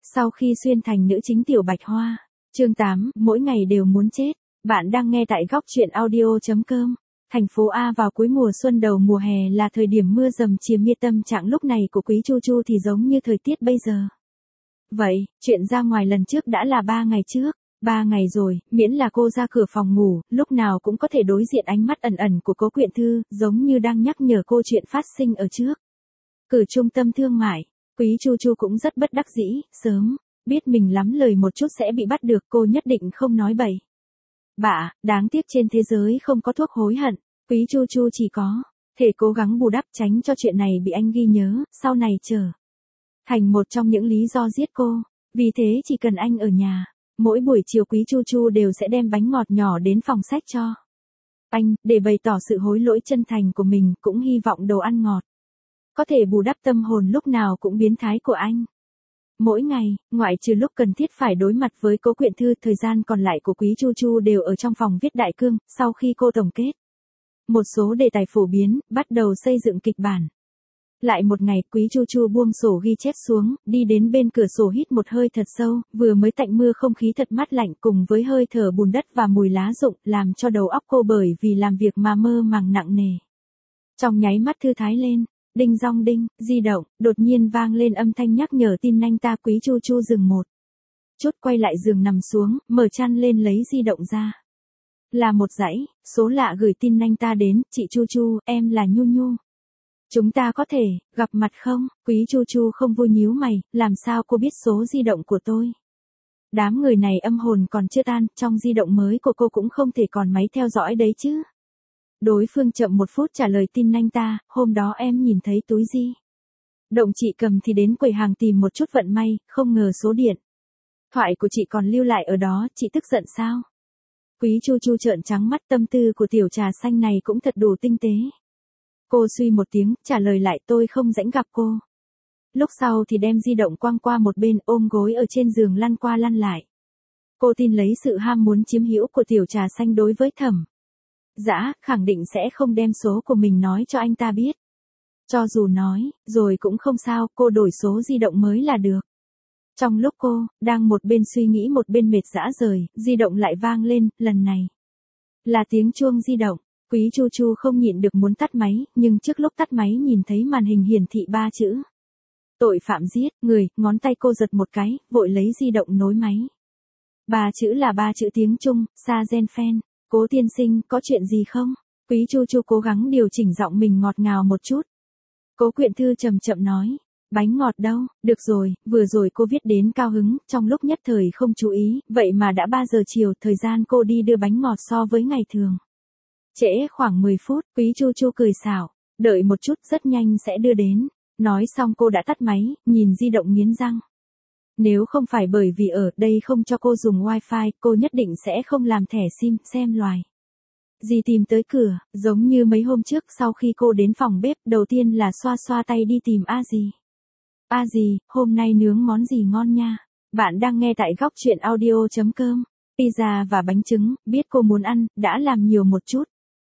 Sau khi xuyên thành nữ chính Tiểu Bạch Hoa. Chương 8, mỗi ngày đều muốn chết. Bạn đang nghe tại góc truyện audio.com. Thành phố A vào cuối mùa xuân đầu mùa hè là thời điểm mưa dầm chiếm mia, tâm trạng lúc này của Quý Chu Chu thì giống như thời tiết bây giờ. Vậy, chuyện ra ngoài lần trước đã là 3 ngày trước. 3 ngày rồi, miễn là cô ra cửa phòng ngủ, lúc nào cũng có thể đối diện ánh mắt ẩn ẩn của Cố Quyện Thư, giống như đang nhắc nhở cô chuyện phát sinh ở trước. Cửa trung tâm thương mại, Quý Chu Chu cũng rất bất đắc dĩ, sớm biết mình lắm lời một chút sẽ bị bắt được, cô nhất định không nói bậy. Bạ, đáng tiếc trên thế giới không có thuốc hối hận, Quý Chu Chu chỉ có thể cố gắng bù đắp tránh cho chuyện này bị anh ghi nhớ, sau này trở thành một trong những lý do giết cô. Vì thế chỉ cần anh ở nhà, mỗi buổi chiều Quý Chu Chu đều sẽ đem bánh ngọt nhỏ đến phòng sách cho anh, để bày tỏ sự hối lỗi chân thành của mình, cũng hy vọng đồ ăn ngọt có thể bù đắp tâm hồn lúc nào cũng biến thái của anh. Mỗi ngày, ngoại trừ lúc cần thiết phải đối mặt với Cố Quyện Thư, thời gian còn lại của Quý Chu Chu đều ở trong phòng viết đại cương, sau khi cô tổng kết một số đề tài phổ biến, bắt đầu xây dựng kịch bản. Lại một ngày, Quý Chu Chu buông sổ ghi chép xuống, đi đến bên cửa sổ hít một hơi thật sâu, vừa mới tạnh mưa không khí thật mát lạnh cùng với hơi thở bùn đất và mùi lá rụng, làm cho đầu óc cô bởi vì làm việc mà mơ màng nặng nề. Trong nháy mắt thư thái lên. Đinh dong đinh, di động, đột nhiên vang lên âm thanh nhắc nhở tin nhanh ta. Quý Chu Chu dừng một chút, quay lại giường nằm xuống, mở chăn lên lấy di động ra. Là một dãy, số lạ gửi tin nhanh ta đến, chị Chu Chu, em là Nhu Nhu. Chúng ta có thể gặp mặt không? Quý Chu Chu không vui nhíu mày, làm sao cô biết số di động của tôi? Đám người này âm hồn còn chưa tan, trong di động mới của cô cũng không thể còn máy theo dõi đấy chứ. Đối phương chậm một phút trả lời tin nhanh ta, hôm đó em nhìn thấy túi di động chị cầm thì đến quầy hàng tìm một chút vận may, không ngờ số điện thoại của chị còn lưu lại ở đó, chị tức giận sao? Quý Chu Chu trợn trắng mắt, tâm tư của tiểu trà xanh này cũng thật đủ tinh tế. Cô suy một tiếng, trả lời lại tôi không rảnh gặp cô. Lúc sau thì đem di động quăng qua một bên, ôm gối ở trên giường lăn qua lăn lại. Cô tin lấy sự ham muốn chiếm hữu của tiểu trà xanh đối với Thẩm Dã, khẳng định sẽ không đem số của mình nói cho anh ta biết. Cho dù nói, rồi cũng không sao, cô đổi số di động mới là được. Trong lúc cô đang một bên suy nghĩ một bên mệt rã rời, di động lại vang lên, lần này là tiếng chuông di động. Quý Chu Chu không nhịn được muốn tắt máy, nhưng trước lúc tắt máy nhìn thấy màn hình hiển thị 3 chữ. Tội phạm giết người, ngón tay cô giật một cái, vội lấy di động nối máy. 3 chữ là 3 chữ tiếng Trung, Sa Gen Phen. Cố tiên sinh, có chuyện gì không? Quý Chu Chu cố gắng điều chỉnh giọng mình ngọt ngào một chút. Cố Quyện Thư chậm chậm nói, bánh ngọt đâu? Được rồi, vừa rồi cô viết đến cao hứng, trong lúc nhất thời không chú ý, vậy mà đã 3 giờ chiều, thời gian cô đi đưa bánh ngọt so với ngày thường trễ khoảng 10 phút. Quý Chu Chu cười xảo, đợi một chút, rất nhanh sẽ đưa đến. Nói xong cô đã tắt máy, nhìn di động nghiến răng. Nếu không phải bởi vì ở đây không cho cô dùng wifi, cô nhất định sẽ không làm thẻ sim, xem loài gì tìm tới cửa, giống như mấy hôm trước sau khi cô đến phòng bếp, đầu tiên là xoa xoa tay đi tìm A Dì. A Dì, hôm nay nướng món gì ngon nha? Bạn đang nghe tại góc truyện audio.com. Pizza và bánh trứng, biết cô muốn ăn, đã làm nhiều một chút.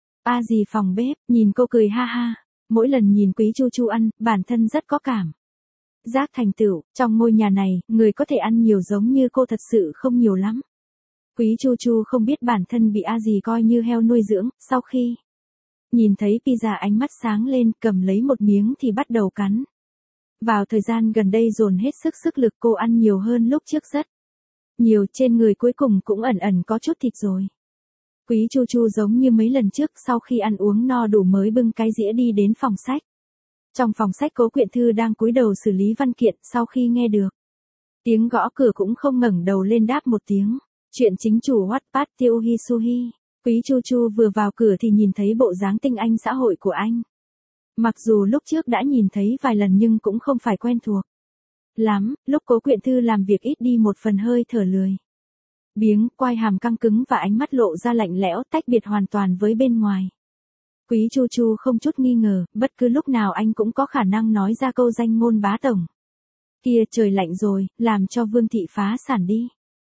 A Dì phòng bếp, nhìn cô cười ha ha. Mỗi lần nhìn Quý Chu Chu ăn, bản thân rất có cảm giác thành tựu, trong ngôi nhà này, người có thể ăn nhiều giống như cô thật sự không nhiều lắm. Quý Chu Chu không biết bản thân bị A Dì coi như heo nuôi dưỡng, sau khi nhìn thấy pizza ánh mắt sáng lên, cầm lấy một miếng thì bắt đầu cắn. Vào thời gian gần đây dồn hết sức lực, cô ăn nhiều hơn lúc trước rất nhiều, trên người cuối cùng cũng ẩn ẩn có chút thịt rồi. Quý Chu Chu giống như mấy lần trước, sau khi ăn uống no đủ mới bưng cái dĩa đi đến phòng sách. Trong phòng sách Cố Quyện Thư đang cúi đầu xử lý văn kiện, sau khi nghe được tiếng gõ cửa cũng không ngẩng đầu lên đáp một tiếng. Chuyện chính chủ Wattpad Tiêu Hisuhi. Quý Chu Chu vừa vào cửa thì nhìn thấy bộ dáng tinh anh xã hội của anh. Mặc dù lúc trước đã nhìn thấy vài lần nhưng cũng không phải quen thuộc lắm, lúc Cố Quyện Thư làm việc ít đi một phần hơi thở lười biếng, quai hàm căng cứng và ánh mắt lộ ra lạnh lẽo, tách biệt hoàn toàn với bên ngoài. Quý Chu Chu không chút nghi ngờ, bất cứ lúc nào anh cũng có khả năng nói ra câu danh ngôn bá tổng. Kia trời lạnh rồi, làm cho Vương thị phá sản đi.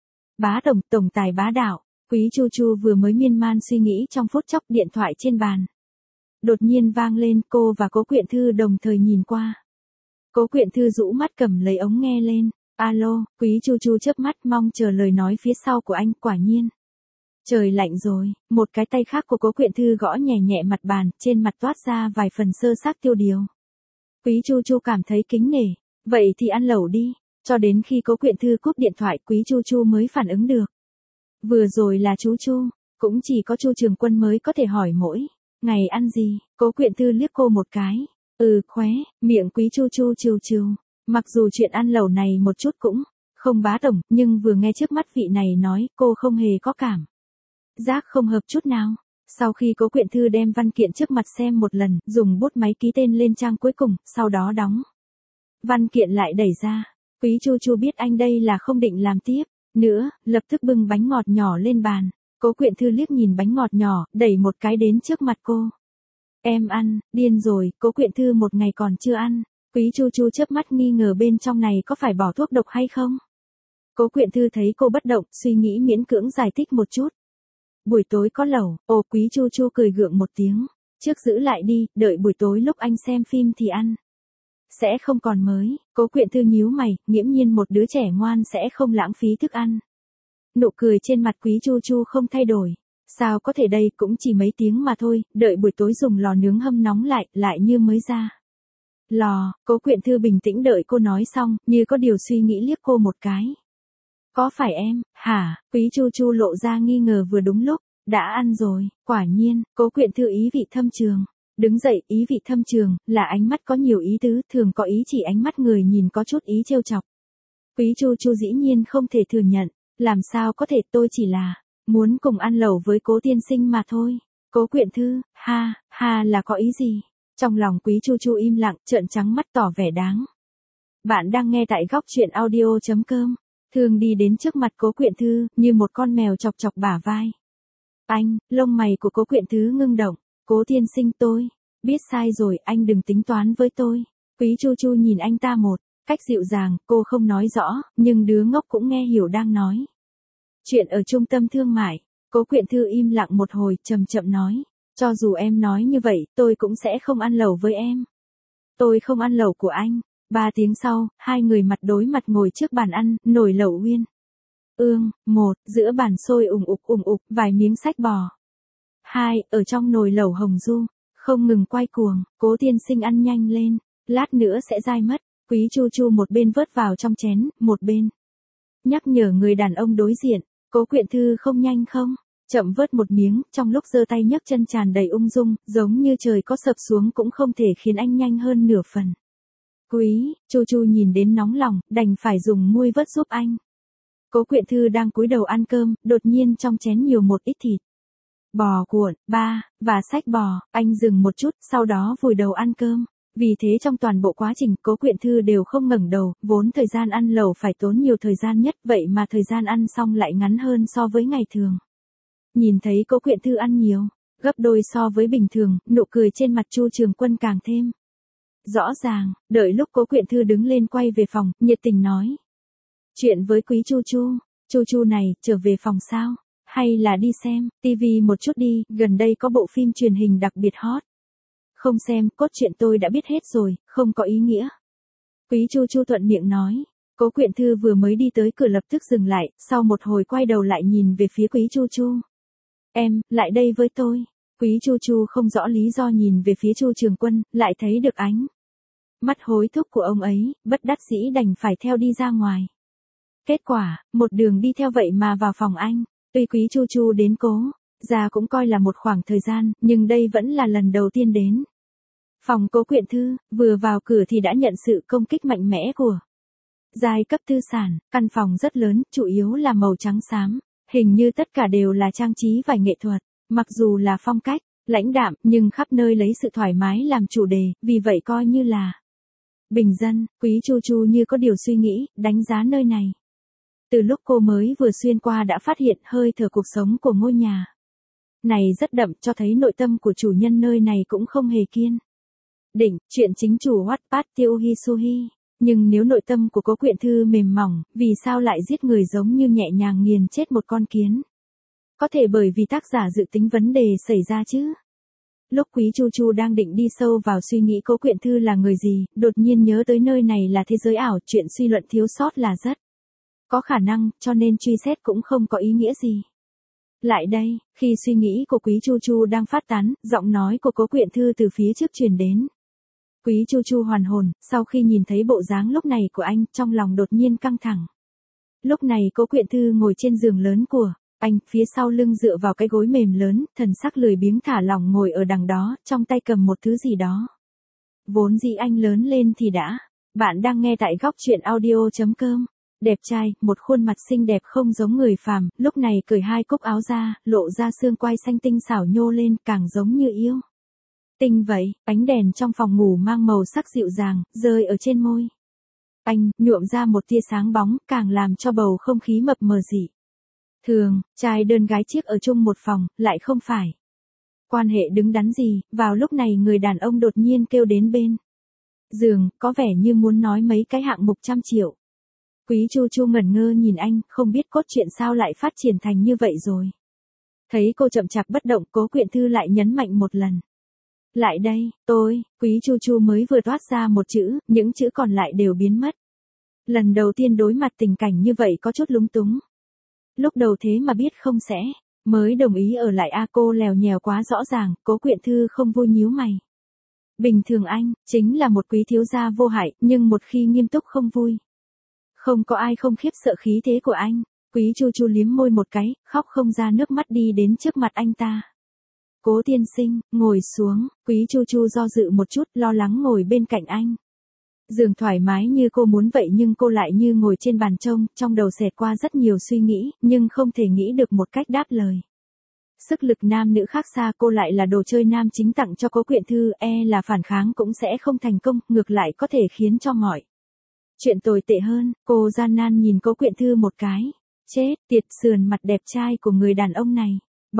Bá tổng, tổng tài bá đạo. Quý Chu Chu vừa mới miên man suy nghĩ trong phút chốc, điện thoại trên bàn đột nhiên vang lên, cô và Cố Quyện Thư đồng thời nhìn qua. Cố Quyện Thư rũ mắt cầm lấy ống nghe lên. Alo, Quý Chu Chu chớp mắt mong chờ lời nói phía sau của anh, quả nhiên. Trời lạnh rồi, một cái tay khác của Cố Quyện Thư gõ nhẹ nhẹ mặt bàn, trên mặt toát ra vài phần sơ xác tiêu điều. Quý Chu Chu cảm thấy kính nể, vậy thì ăn lẩu đi, cho đến khi Cố Quyện Thư cúp điện thoại Quý Chu Chu mới phản ứng được. Vừa rồi là chú Chu, cũng chỉ có Chu Trường Quân mới có thể hỏi mỗi ngày ăn gì, Cố Quyện Thư liếc cô một cái, khóe, miệng Quý Chu Chu trừ trừ. Mặc dù chuyện ăn lẩu này một chút cũng không bá tổng, nhưng vừa nghe trước mắt vị này nói, cô không hề có cảm giác không hợp chút nào. Sau khi Cố Quyện Thư đem văn kiện trước mặt xem một lần, dùng bút máy ký tên lên trang cuối cùng, sau đó đóng văn kiện lại đẩy ra. Quý Chu Chu biết anh đây là không định làm tiếp nữa, lập tức bưng bánh ngọt nhỏ lên bàn. Cố Quyện Thư liếc nhìn bánh ngọt nhỏ, đẩy một cái đến trước mặt cô. Em ăn, điên rồi, Cố Quyện Thư một ngày còn chưa ăn. Quý Chu Chu chớp mắt nghi ngờ bên trong này có phải bỏ thuốc độc hay không. Cố Quyện Thư thấy cô bất động, suy nghĩ miễn cưỡng giải thích một chút. Buổi tối có lẩu, Quý Chu Chu cười gượng một tiếng. Trước giữ lại đi, đợi buổi tối lúc anh xem phim thì ăn. Sẽ không còn mới, Cố Quyện Thư nhíu mày, nghiễm nhiên một đứa trẻ ngoan sẽ không lãng phí thức ăn. Nụ cười trên mặt Quý Chu Chu không thay đổi. Sao có thể đây, cũng chỉ mấy tiếng mà thôi, đợi buổi tối dùng lò nướng hâm nóng lại như mới ra. Lò, Cố Quyện Thư bình tĩnh đợi cô nói xong, như có điều suy nghĩ liếc cô một cái. Có phải em, hả? Quý Chu Chu lộ ra nghi ngờ vừa đúng lúc, đã ăn rồi, quả nhiên, Cố Quyện Thư ý vị thâm trường. Đứng dậy, ý vị thâm trường, là ánh mắt có nhiều ý tứ, thường có ý chỉ ánh mắt người nhìn có chút ý trêu chọc. Quý Chu Chu dĩ nhiên không thể thừa nhận, làm sao có thể, tôi chỉ là muốn cùng ăn lẩu với Cố tiên sinh mà thôi. Cố Quyện Thư, ha là có ý gì? Trong lòng Quý Chu Chu im lặng, trợn trắng mắt tỏ vẻ đáng. Bạn đang nghe tại góc truyện audio.com. Thường đi đến trước mặt Cố Quyện Thư, như một con mèo chọc chọc bả vai. Anh, lông mày của Cố Quyện Thư ngưng động. Cố tiên sinh, tôi biết sai rồi, anh đừng tính toán với tôi. Quý Chu Chu nhìn anh ta một cách dịu dàng, cô không nói rõ, nhưng đứa ngốc cũng nghe hiểu đang nói. Chuyện ở trung tâm thương mại. Cố Quyện Thư im lặng một hồi, chậm chậm nói. Cho dù em nói như vậy, tôi cũng sẽ không ăn lẩu với em. Tôi không ăn lẩu của anh. 3 tiếng sau, hai người mặt đối mặt ngồi trước bàn ăn, nồi lẩu uyên ương, 1, giữa bàn sôi ủng ục, vài miếng sách bò. 2, ở trong nồi lẩu hồng du, không ngừng quay cuồng, Cố tiên sinh ăn nhanh lên, lát nữa sẽ dai mất. Quý Chu Chu một bên vớt vào trong chén, một bên nhắc nhở người đàn ông đối diện. Cố Quyện Thư không nhanh không chậm vớt một miếng, trong lúc giơ tay nhấc chân tràn đầy ung dung, giống như trời có sập xuống cũng không thể khiến anh nhanh hơn nửa phần. Quý Chu Chu nhìn đến nóng lòng, đành phải dùng muôi vớt giúp anh. Cố Quyện Thư đang cúi đầu ăn cơm, đột nhiên trong chén nhiều một ít thịt bò cuộn, và sách bò, anh dừng một chút, sau đó vùi đầu ăn cơm. Vì thế trong toàn bộ quá trình, Cố Quyện Thư đều không ngẩng đầu, vốn thời gian ăn lẩu phải tốn nhiều thời gian nhất, vậy mà thời gian ăn xong lại ngắn hơn so với ngày thường. Nhìn thấy Cố Quyện Thư ăn nhiều, gấp đôi so với bình thường, nụ cười trên mặt Chu Trường Quân càng thêm rõ ràng. Đợi lúc Cố Quyện Thư đứng lên quay về phòng, nhiệt tình nói chuyện với Quý Chu Chu. Chu Chu này, trở về phòng sao? Hay là đi xem tivi một chút đi, gần đây có bộ phim truyền hình đặc biệt hot. Không xem, cốt truyện tôi đã biết hết rồi, không có ý nghĩa. Quý Chu Chu thuận miệng nói. Cố Quyện Thư vừa mới đi tới cửa lập tức dừng lại, sau một hồi quay đầu lại nhìn về phía Quý Chu Chu. Em, lại đây với tôi. Quý Chu Chu không rõ lý do nhìn về phía Chu Trường Quân, lại thấy được ánh mắt hối thúc của ông ấy, bất đắc dĩ đành phải theo đi ra ngoài. Kết quả, một đường đi theo vậy mà vào phòng anh. Tuy Quý Chu Chu đến Cố gia cũng coi là một khoảng thời gian, nhưng đây vẫn là lần đầu tiên đến phòng Cố Quyện Thư. Vừa vào cửa thì đã nhận sự công kích mạnh mẽ của giai cấp tư sản. Căn phòng rất lớn, chủ yếu là màu trắng xám, hình như tất cả đều là trang trí vải nghệ thuật. Mặc dù là phong cách lãnh đạm, nhưng khắp nơi lấy sự thoải mái làm chủ đề, vì vậy coi như là bình dân. Quý Chu Chu như có điều suy nghĩ, đánh giá nơi này. Từ lúc cô mới vừa xuyên qua đã phát hiện hơi thở cuộc sống của ngôi nhà này rất đậm, cho thấy nội tâm của chủ nhân nơi này cũng không hề kiên định. Chuyện chính chủ Wattpad Tiêu Hisuhi. Nhưng nếu nội tâm của Cố Quyện Thư mềm mỏng, vì sao lại giết người giống như nhẹ nhàng nghiền chết một con kiến? Có thể bởi vì tác giả dự tính vấn đề xảy ra chứ. Lúc Quý Chu Chu đang định đi sâu vào suy nghĩ Cố Quyện Thư là người gì, đột nhiên nhớ tới nơi này là thế giới ảo, chuyện suy luận thiếu sót là rất có khả năng, cho nên truy xét cũng không có ý nghĩa gì. Lại đây, khi suy nghĩ của Quý Chu Chu đang phát tán, giọng nói của Cố Quyện Thư từ phía trước truyền đến. Quý Chu Chu hoàn hồn, sau khi nhìn thấy bộ dáng lúc này của anh, trong lòng đột nhiên căng thẳng. Lúc này Cố Quyện Thư ngồi trên giường lớn của anh, phía sau lưng dựa vào cái gối mềm lớn, thần sắc lười biếng thả lỏng ngồi ở đằng đó, trong tay cầm một thứ gì đó. Vốn dĩ anh lớn lên thì đã. Bạn đang nghe tại góc truyện audio.com. Đẹp trai, một khuôn mặt xinh đẹp không giống người phàm, lúc này cởi hai cúc áo ra, lộ ra xương quai xanh tinh xảo nhô lên, càng giống như yêu tinh vậy. Ánh đèn trong phòng ngủ mang màu sắc dịu dàng, rơi ở trên môi anh, nhuộm ra một tia sáng bóng, càng làm cho bầu không khí mập mờ dị thường. Trai đơn gái chiếc ở chung một phòng, lại không phải quan hệ đứng đắn gì. Vào lúc này người đàn ông đột nhiên kêu đến bên giường, có vẻ như muốn nói mấy cái hạng mục 100 triệu. Quý Chu Chu ngẩn ngơ nhìn anh, không biết cốt truyện sao lại phát triển thành như vậy rồi. Thấy cô chậm chạp bất động, Cố Quyện Thư lại nhấn mạnh một lần. Lại đây, tôi. Quý Chu Chu mới vừa toát ra một chữ, những chữ còn lại đều biến mất. Lần đầu tiên đối mặt tình cảnh như vậy có chút lúng túng. Lúc đầu thế mà biết không sẽ, mới đồng ý ở lại cô lèo nhèo quá rõ ràng. Cố Quyện Thư không vui nhíu mày. Bình thường anh, chính là một quý thiếu gia vô hại, nhưng một khi nghiêm túc không vui. Không có ai không khiếp sợ khí thế của anh. Quý Chu Chu liếm môi một cái, khóc không ra nước mắt đi đến trước mặt anh ta. Cố tiên sinh, ngồi xuống. Quý Chu Chu do dự một chút, lo lắng ngồi bên cạnh anh. Giường thoải mái như cô muốn vậy nhưng cô lại như ngồi trên bàn trông, trong đầu xẹt qua rất nhiều suy nghĩ, nhưng không thể nghĩ được một cách đáp lời. Sức lực nam nữ khác xa, cô lại là đồ chơi nam chính tặng cho Cố Quyện Thư, là phản kháng cũng sẽ không thành công, ngược lại có thể khiến cho mọi chuyện tồi tệ hơn. Cô gian nan nhìn Cố Quyện Thư một cái. Chết tiệt, sườn mặt đẹp trai của người đàn ông này.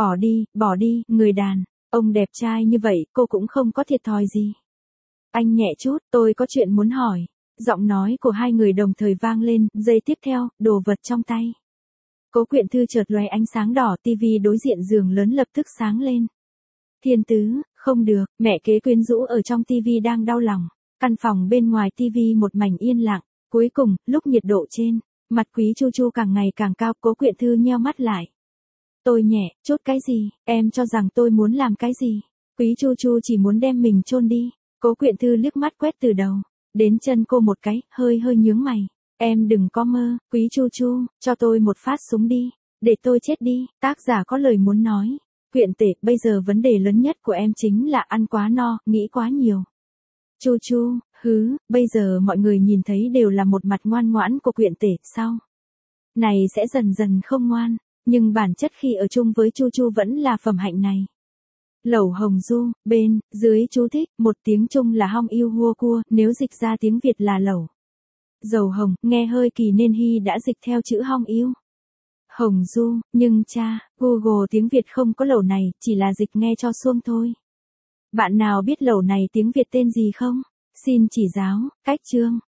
Bỏ đi, người đàn ông đẹp trai như vậy, cô cũng không có thiệt thòi gì. Anh nhẹ chút, tôi có chuyện muốn hỏi. Giọng nói của hai người đồng thời vang lên, giây tiếp theo, đồ vật trong tay Cố Quyện Thư chợt lóe ánh sáng đỏ, tivi đối diện giường lớn lập tức sáng lên. Thiên Tứ, không được, mẹ kế quyến rũ ở trong tivi đang đau lòng. Căn phòng bên ngoài tivi một mảnh yên lặng. Cuối cùng, lúc nhiệt độ trên mặt Quý Chu Chu càng ngày càng cao, Cố Quyện Thư nheo mắt lại. Tôi nhẹ chút cái gì, em cho rằng tôi muốn làm cái gì? Quý Chu Chu chỉ muốn đem mình chôn đi. Cố Quyện Thư liếc mắt quét từ đầu đến chân cô một cái, hơi nhướng mày. Em đừng có mơ. Quý Chu Chu, cho tôi một phát súng đi, để tôi chết đi. Tác giả có lời muốn nói. Quyện tể, bây giờ vấn đề lớn nhất của em chính là ăn quá no, nghĩ quá nhiều. Chu Chu, bây giờ mọi người nhìn thấy đều là một mặt ngoan ngoãn của Quyện tể, sau này sẽ dần dần không ngoan, nhưng bản chất khi ở chung với Chu Chu vẫn là phẩm hạnh này. Lẩu Hồng Du, bên dưới chú thích, một tiếng Trung là hong yêu hua cua, nếu dịch ra tiếng Việt là lẩu dầu hồng, nghe hơi kỳ nên Hy đã dịch theo chữ hong yêu Hồng Du, nhưng Google tiếng Việt không có lẩu này, chỉ là dịch nghe cho xuông thôi. Bạn nào biết lẩu này tiếng Việt tên gì không? Xin chỉ giáo. Cách chương